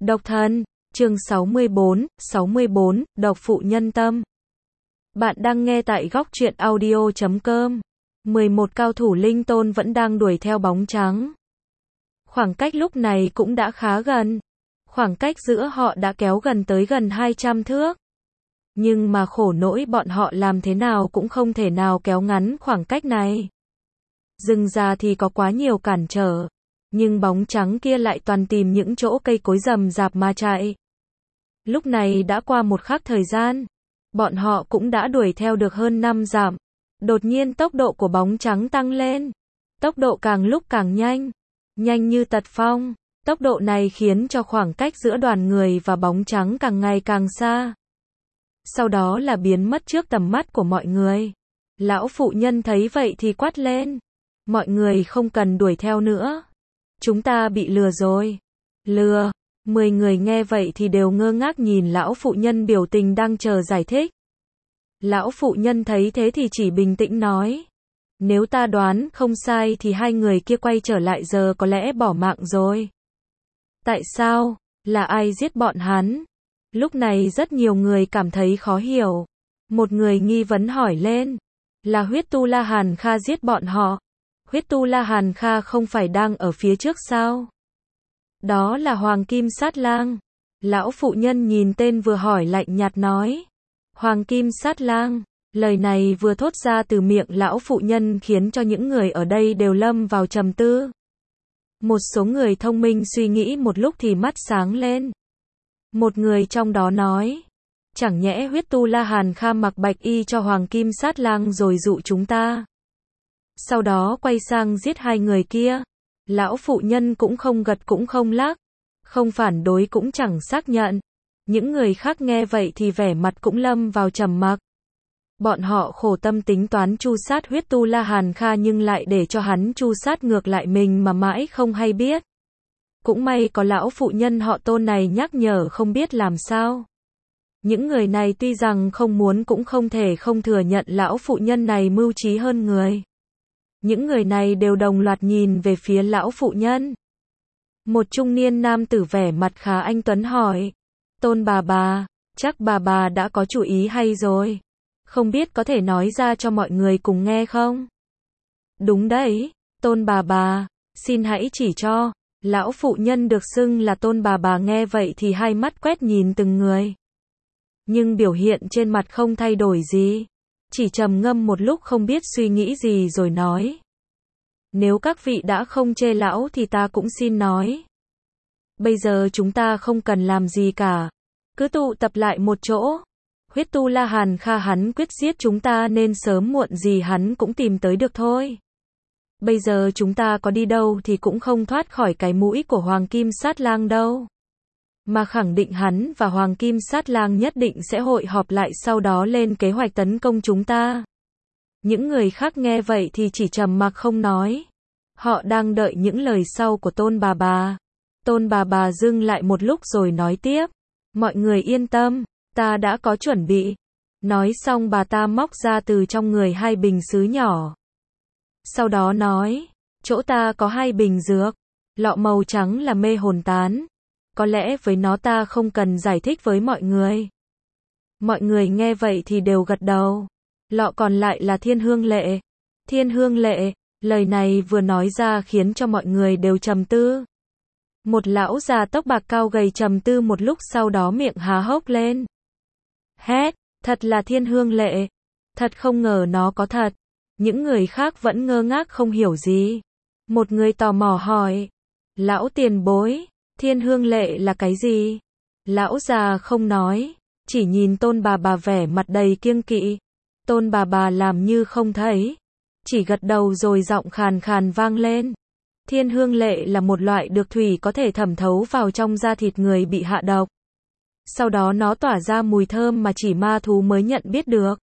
Độc thân, chương 64, độc phụ nhân tâm. Bạn đang nghe tại góc truyện audio.com. 11 cao thủ linh tôn vẫn đang đuổi theo bóng trắng. Khoảng cách lúc này cũng đã khá gần. Khoảng cách giữa họ đã kéo gần tới gần 200 thước. Nhưng mà khổ nỗi bọn họ làm thế nào cũng không thể nào kéo ngắn khoảng cách này. Rừng già thì có quá nhiều cản trở. Nhưng bóng trắng kia lại toàn tìm những chỗ cây cối rậm rạp mà chạy. Lúc này đã qua một khắc thời gian. Bọn họ cũng đã đuổi theo được hơn 5 dặm. Đột nhiên tốc độ của bóng trắng tăng lên. Tốc độ càng lúc càng nhanh. Nhanh như tật phong. Tốc độ này khiến cho khoảng cách giữa đoàn người và bóng trắng càng ngày càng xa. Sau đó là biến mất trước tầm mắt của mọi người. Lão phụ nhân thấy vậy thì quát lên. Mọi người không cần đuổi theo nữa. Chúng ta bị lừa rồi. Lừa. 10 người nghe vậy thì đều ngơ ngác nhìn lão phụ nhân biểu tình đang chờ giải thích. Lão phụ nhân thấy thế thì chỉ bình tĩnh nói. Nếu ta đoán không sai thì hai người kia quay trở lại giờ có lẽ bỏ mạng rồi. Tại sao? Là ai giết bọn hắn? Lúc này rất nhiều người cảm thấy khó hiểu. Một người nghi vấn hỏi lên. Là huyết tu La Hàn Kha giết bọn họ. Huyết tu La Hàn Kha không phải đang ở phía trước sao? Đó là Hoàng Kim Sát Lang. Lão phụ nhân nhìn tên vừa hỏi lạnh nhạt nói. Hoàng Kim Sát Lang. Lời này vừa thốt ra từ miệng lão phụ nhân khiến cho những người ở đây đều lâm vào trầm tư. Một số người thông minh suy nghĩ một lúc thì mắt sáng lên. Một người trong đó nói. Chẳng nhẽ huyết tu La Hàn Kha mặc bạch y cho Hoàng Kim Sát Lang rồi dụ chúng ta. Sau đó quay sang giết hai người kia. Lão phụ nhân cũng không gật cũng không lắc. Không phản đối cũng chẳng xác nhận. Những người khác nghe vậy thì vẻ mặt cũng lâm vào trầm mặc. Bọn họ khổ tâm tính toán tru sát huyết tu La Hàn Kha nhưng lại để cho hắn tru sát ngược lại mình mà mãi không hay biết. Cũng may có lão phụ nhân họ Tôn này nhắc nhở không biết làm sao. Những người này tuy rằng không muốn cũng không thể không thừa nhận lão phụ nhân này mưu trí hơn người. Những người này đều đồng loạt nhìn về phía lão phụ nhân. Một trung niên nam tử vẻ mặt khá anh tuấn hỏi. Tôn bà, chắc bà đã có chủ ý hay rồi. Không biết có thể nói ra cho mọi người cùng nghe không? Đúng đấy, Tôn bà, xin hãy chỉ cho. Lão phụ nhân được xưng là Tôn bà nghe vậy thì hai mắt quét nhìn từng người. Nhưng biểu hiện trên mặt không thay đổi gì. Chỉ trầm ngâm một lúc không biết suy nghĩ gì rồi nói. Nếu các vị đã không chê lão thì ta cũng xin nói. Bây giờ chúng ta không cần làm gì cả. Cứ tụ tập lại một chỗ. Huyết tu La Hàn Kha hắn quyết giết chúng ta nên sớm muộn gì hắn cũng tìm tới được thôi. Bây giờ chúng ta có đi đâu thì cũng không thoát khỏi cái mũi của Hoàng Kim Sát Lang đâu. Mà khẳng định hắn và Hoàng Kim Sát Lang nhất định sẽ hội họp lại sau đó lên kế hoạch tấn công chúng ta. Những người khác nghe vậy thì chỉ trầm mặc không nói. Họ đang đợi những lời sau của Tôn bà. Tôn bà dừng lại một lúc rồi nói tiếp. Mọi người yên tâm, ta đã có chuẩn bị. Nói xong bà ta móc ra từ trong người 2 bình sứ nhỏ. Sau đó nói, chỗ ta có 2 bình dược. Lọ màu trắng là mê hồn tán. Có lẽ với nó ta không cần giải thích với mọi người. Mọi người nghe vậy thì đều gật đầu. Lọ còn lại là thiên hương lệ. Thiên hương lệ, lời này vừa nói ra khiến cho mọi người đều trầm tư. Một lão già tóc bạc cao gầy trầm tư một lúc sau đó miệng há hốc lên. Hét, thật là thiên hương lệ. Thật không ngờ nó có thật. Những người khác vẫn ngơ ngác không hiểu gì. Một người tò mò hỏi. Lão tiền bối, thiên hương lệ là cái gì? Lão già không nói. Chỉ nhìn Tôn bà vẻ mặt đầy kiêng kỵ. Tôn bà làm như không thấy. Chỉ gật đầu rồi giọng khàn khàn vang lên. Thiên hương lệ là một loại dược thủy có thể thẩm thấu vào trong da thịt người bị hạ độc. Sau đó nó tỏa ra mùi thơm mà chỉ ma thú mới nhận biết được.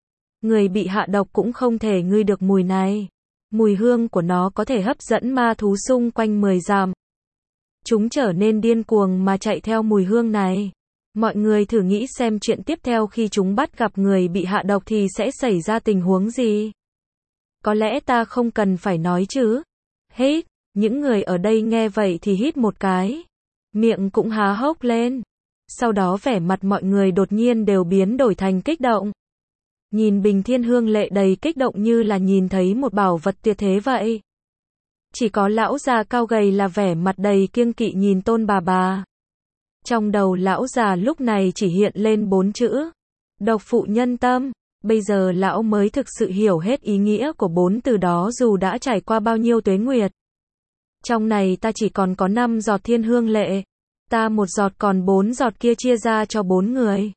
Người bị hạ độc cũng không thể ngửi được mùi này. Mùi hương của nó có thể hấp dẫn ma thú xung quanh 10 dặm. Chúng trở nên điên cuồng mà chạy theo mùi hương này. Mọi người thử nghĩ xem chuyện tiếp theo khi chúng bắt gặp người bị hạ độc thì sẽ xảy ra tình huống gì. Có lẽ ta không cần phải nói chứ. Hít, những người ở đây nghe vậy thì hít một cái. miệng cũng há hốc lên. Sau đó vẻ mặt mọi người đột nhiên đều biến đổi thành kích động. Nhìn Bình Thiên Hương Lệ đầy kích động như là nhìn thấy một bảo vật tuyệt thế vậy. Chỉ có lão già cao gầy là vẻ mặt đầy kiêng kỵ nhìn Tôn bà. Trong đầu lão già lúc này chỉ hiện lên 4 chữ. Độc phụ nhân tâm. Bây giờ lão mới thực sự hiểu hết ý nghĩa của 4 từ đó dù đã trải qua bao nhiêu tuế nguyệt. Trong này ta chỉ còn có 5 giọt thiên hương lệ. Ta 1 giọt còn 4 giọt kia chia ra cho 4 người.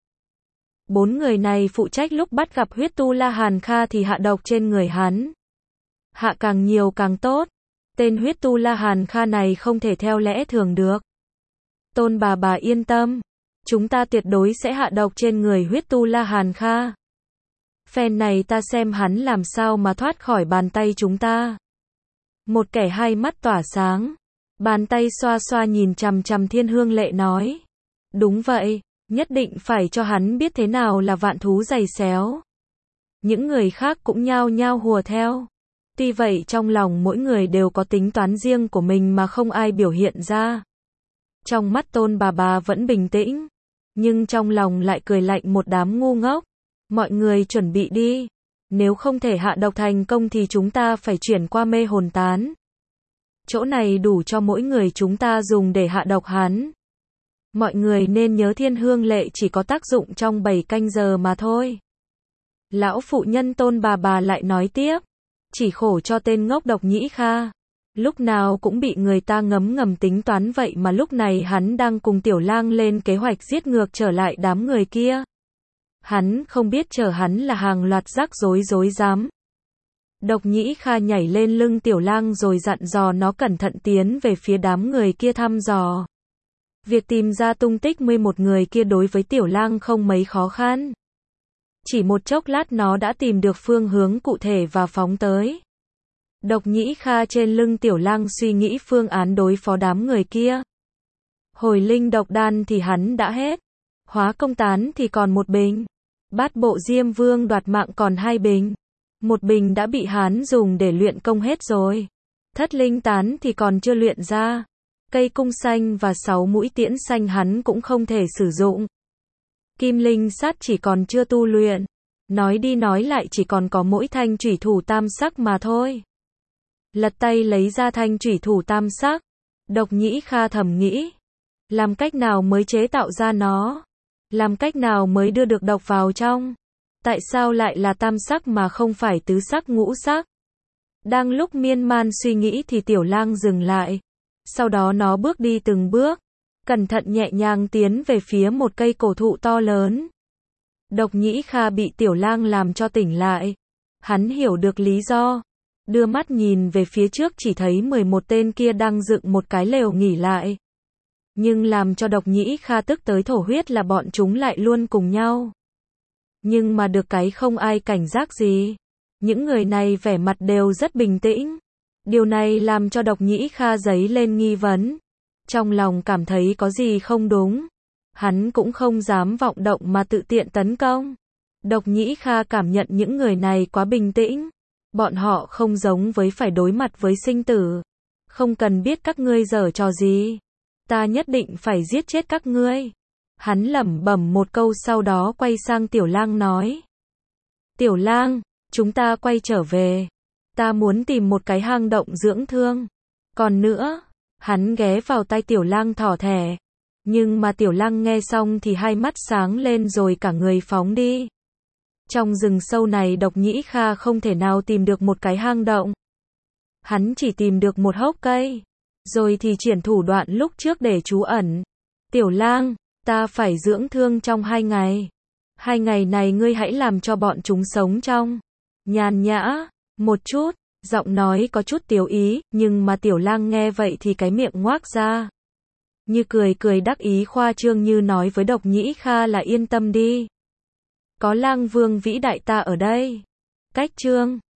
4 người này phụ trách lúc bắt gặp huyết tu La Hàn Kha thì hạ độc trên người hắn. Hạ càng nhiều càng tốt. Tên huyết tu La Hàn Kha này không thể theo lẽ thường được. Tôn bà yên tâm. Chúng ta tuyệt đối sẽ hạ độc trên người huyết tu La Hàn Kha. Phen này ta xem hắn làm sao mà thoát khỏi bàn tay chúng ta. Một kẻ hai mắt tỏa sáng. Bàn tay xoa xoa nhìn chằm chằm Thiên Hương Lệ nói. Đúng vậy, nhất định phải cho hắn biết thế nào là vạn thú giày xéo. Những người khác cũng nhao nhao hùa theo. Tuy vậy trong lòng mỗi người đều có tính toán riêng của mình mà không ai biểu hiện ra. Trong mắt Tôn bà vẫn bình tĩnh. Nhưng trong lòng lại cười lạnh một đám ngu ngốc. Mọi người chuẩn bị đi. Nếu không thể hạ độc thành công thì chúng ta phải chuyển qua mê hồn tán. Chỗ này đủ cho mỗi người chúng ta dùng để hạ độc hắn. Mọi người nên nhớ Thiên Hương Lệ chỉ có tác dụng trong 7 canh giờ mà thôi. Lão phụ nhân Tôn bà lại nói tiếp. Chỉ khổ cho tên ngốc Độc Nhĩ Kha. Lúc nào cũng bị người ta ngầm tính toán vậy mà lúc này hắn đang cùng Tiểu Lang lên kế hoạch giết ngược trở lại đám người kia. Hắn không biết chờ hắn là hàng loạt rắc rối rắm. Độc Nhĩ Kha nhảy lên lưng Tiểu Lang rồi dặn dò nó cẩn thận tiến về phía đám người kia thăm dò. Việc tìm ra tung tích 11 người kia đối với Tiểu Lang không mấy khó khăn. Chỉ một chốc lát nó đã tìm được phương hướng cụ thể và phóng tới. Độc Nhĩ Kha trên lưng Tiểu Lang suy nghĩ phương án đối phó đám người kia. Hồi linh độc đan thì hắn đã hết. Hóa công tán thì còn 1 bình. Bát bộ Diêm Vương đoạt mạng còn 2 bình. 1 bình đã bị hắn dùng để luyện công hết rồi. Thất linh tán thì còn chưa luyện ra. Cây cung xanh và 6 mũi tiễn xanh hắn cũng không thể sử dụng. Kim linh sát chỉ còn chưa tu luyện. Nói đi nói lại chỉ còn có mỗi thanh chủy thủ tam sắc mà thôi. Lật tay lấy ra thanh chủy thủ tam sắc. Độc Nhĩ Kha thầm nghĩ. Làm cách nào mới chế tạo ra nó? Làm cách nào mới đưa được độc vào trong? Tại sao lại là tam sắc mà không phải tứ sắc ngũ sắc? Đang lúc miên man suy nghĩ thì Tiểu Lang dừng lại. Sau đó nó bước đi từng bước. Cẩn thận nhẹ nhàng tiến về phía một cây cổ thụ to lớn. Độc Nhĩ Kha bị Tiểu Lang làm cho tỉnh lại. Hắn hiểu được lý do. Đưa mắt nhìn về phía trước chỉ thấy 11 tên kia đang dựng một cái lều nghỉ lại. Nhưng làm cho Độc Nhĩ Kha tức tới thổ huyết là bọn chúng lại luôn cùng nhau. Nhưng mà được cái không ai cảnh giác gì. Những người này vẻ mặt đều rất bình tĩnh. Điều này làm cho Độc Nhĩ Kha dấy lên nghi vấn. Trong lòng cảm thấy có gì không đúng. Hắn cũng không dám vọng động mà tự tiện tấn công. Độc Nhĩ Kha cảm nhận những người này quá bình tĩnh. Bọn họ không giống với phải đối mặt với sinh tử. Không cần biết các ngươi giở trò gì. Ta nhất định phải giết chết các ngươi. Hắn lẩm bẩm một câu sau đó quay sang Tiểu Lang nói. Tiểu Lang, chúng ta quay trở về. Ta muốn tìm một cái hang động dưỡng thương. Còn nữa, hắn ghé vào tai Tiểu Lang thỏ thẻ. Nhưng mà Tiểu Lang nghe xong thì hai mắt sáng lên rồi cả người phóng đi. Trong rừng sâu này Độc Nhĩ Kha không thể nào tìm được một cái hang động. Hắn chỉ tìm được một hốc cây. Rồi thì triển thủ đoạn lúc trước để trú ẩn. Tiểu Lang, ta phải dưỡng thương trong 2 ngày. 2 ngày này ngươi hãy làm cho bọn chúng sống trong nhàn nhã một chút. Giọng nói có chút tiếu ý, nhưng mà Tiểu Lang nghe vậy thì cái miệng ngoác ra. Như cười đắc ý khoa trương như nói với Độc Nhĩ Kha là yên tâm đi. Có Lang Vương vĩ đại ta ở đây. Cách chương